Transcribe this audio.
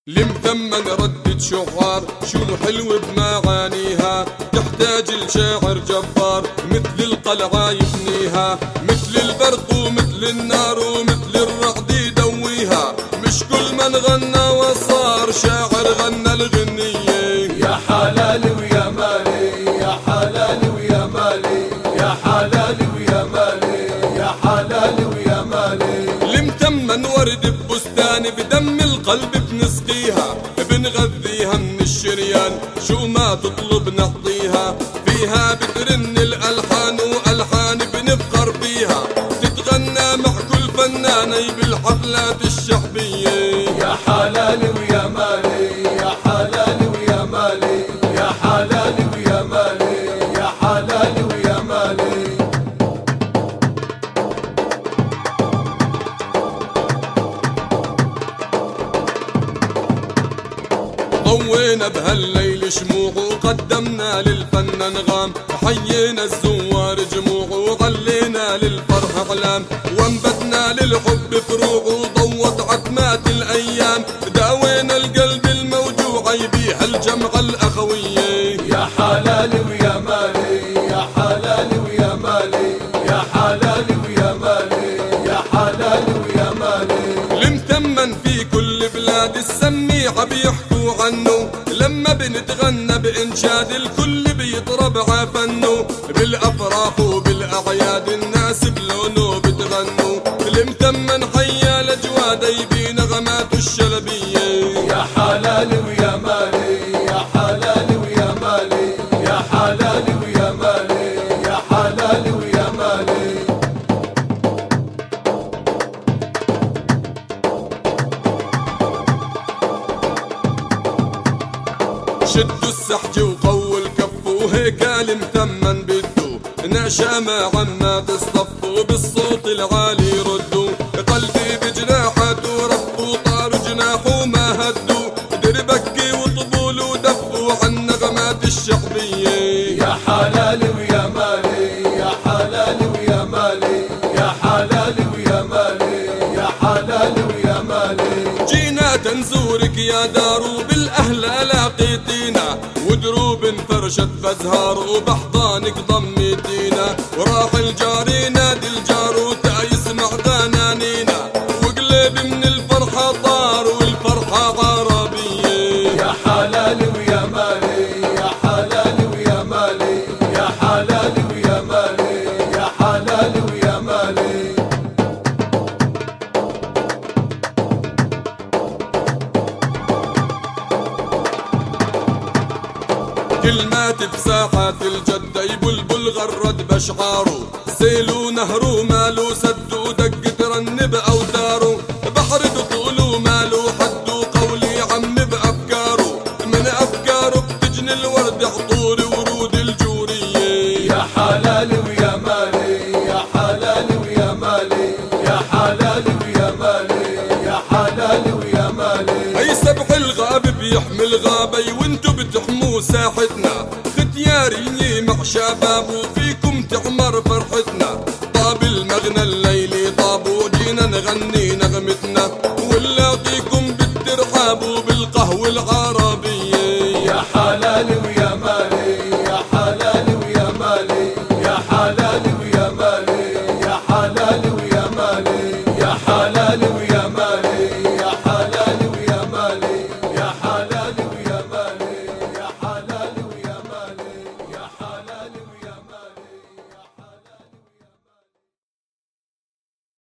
لمثمن ردة شعار شو حلو بمعانيها، تحتاج لشاعر جبار مثل القلعة يبنيها، مثل البرق ومثل النار ومثل الرعد يدويها. مش كل من غنى وصار شاعر غنى الغنية. يا حلالي ويا مالي، يا حلالي ويا مالي، يا حلالي ويا مالي، يا حلالي ويا مالي. لمثمن ورد ببستان بدم القلب بنسقيها، بنغذيها من الشريان شو ما تطلب نعطيها. فيها بترن الألحان وألحان بنفخر فيها، تتغنى مع كل فنانة بالحفلات الشعبية. يا حلالي ويا مالي، يا حلالي ويا مالي، يا حلالي ويا مالي، يا حلالي ويا مالي. ضوينا بهالليل شموع وقدمنا للفن انغام، حيينا الزوار جموع وغلينا للفرح اعلام، وانبتنا للحب فروع وضوت عتمات الايام. داوينا القلب الموجوع يبيها الجمع الاخويه. يا حلالي ويا مالي، يا حلالي ويا مالي، يا حلالي ويا مالي، يا حلالي ويا مالي. لمثمن في كل بلاد السميعة بيحكوا عنه، لما بنتغنى بإنشاد الكل بيضرب عفنه. بالأفراح وبالأعياد الناس بلونه بتغنوا، لمثمن حيا الأجواد يبي نغماته الشلبية. يا حلالي ويا مالي، يا حلالي ويا مالي، يا حلالي ويا مالي، يا حلالي ويا مالي. شدوا السحج وقووا الكف وهيك لمثمن بدو نعشى مع عمات الصف وبالصوت العالي ردوا. قلبي بجناحاته رفوا طار جناحه ما هدوا، دربكي وطبول ودفوا عن نغمات الشعبية. يا حلالي ويا مالي، يا حلالي ويا مالي، يا حلالي ويا مالي، يا حلالي ويا مالي. جينا تنزورك يا دار وبالأهل لاقيتينا، ودروب انفرشت بازهار وبحضانك ضميتينا. وراح الجاري نادي الجار وتأيس مع دنانينا، وقلبي من الفرحة طار والفرحة عربية. يا حلالي ويا مالي، يا حلالي ويا مالي، يا حلالي ويا مالي، يا حلالي ويا مالي. كلمات بساحات الجدة يبلبل غرد بشعاره، سيل ونهر ماله سد ودق ترنب أوتاره. بحر طول ماله حد وقولي عم بأفكاره، من أفكاره بتجني الورد عطور ورود الجورية. يا حلالي ويا مالي، يا حلالي ويا مالي، يا حلالي ويا مالي، يا حلالي ويا مالي. أي سبح الغاب بيحمل غابي وانتو بتحموا ساحتنا، ختياري مع شباب وفيكم تعمر فرحتنا. طاب المغنى الليلي طاب وجينا نغني نغمتنا، ونلاقيكم بالترحاب